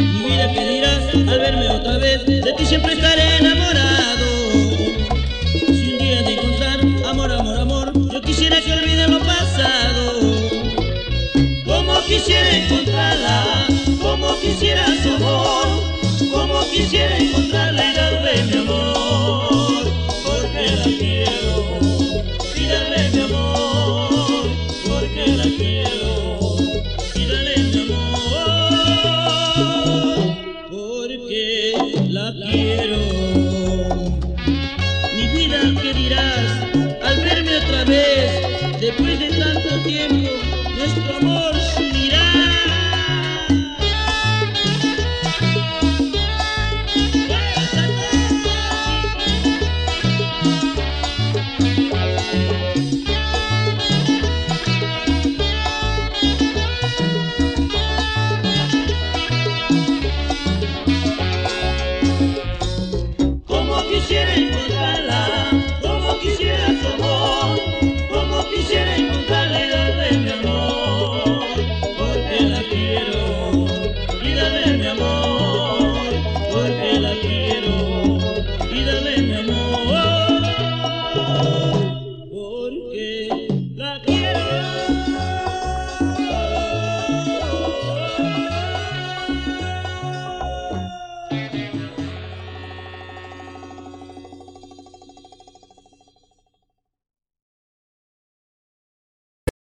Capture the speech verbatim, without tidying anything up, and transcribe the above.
Mi vida, ¿qué dirás al verme otra vez? De ti siempre estaré enamorado. Si un día de encontrar amor, amor, amor, yo quisiera que olvide lo pasado. Como quisiera encontrarla, como quisiera su amor, como quisiera encontrarla y darle mi amor, porque la quiero, y darle mi amor, porque la quiero, y darle mi amor, porque la quiero.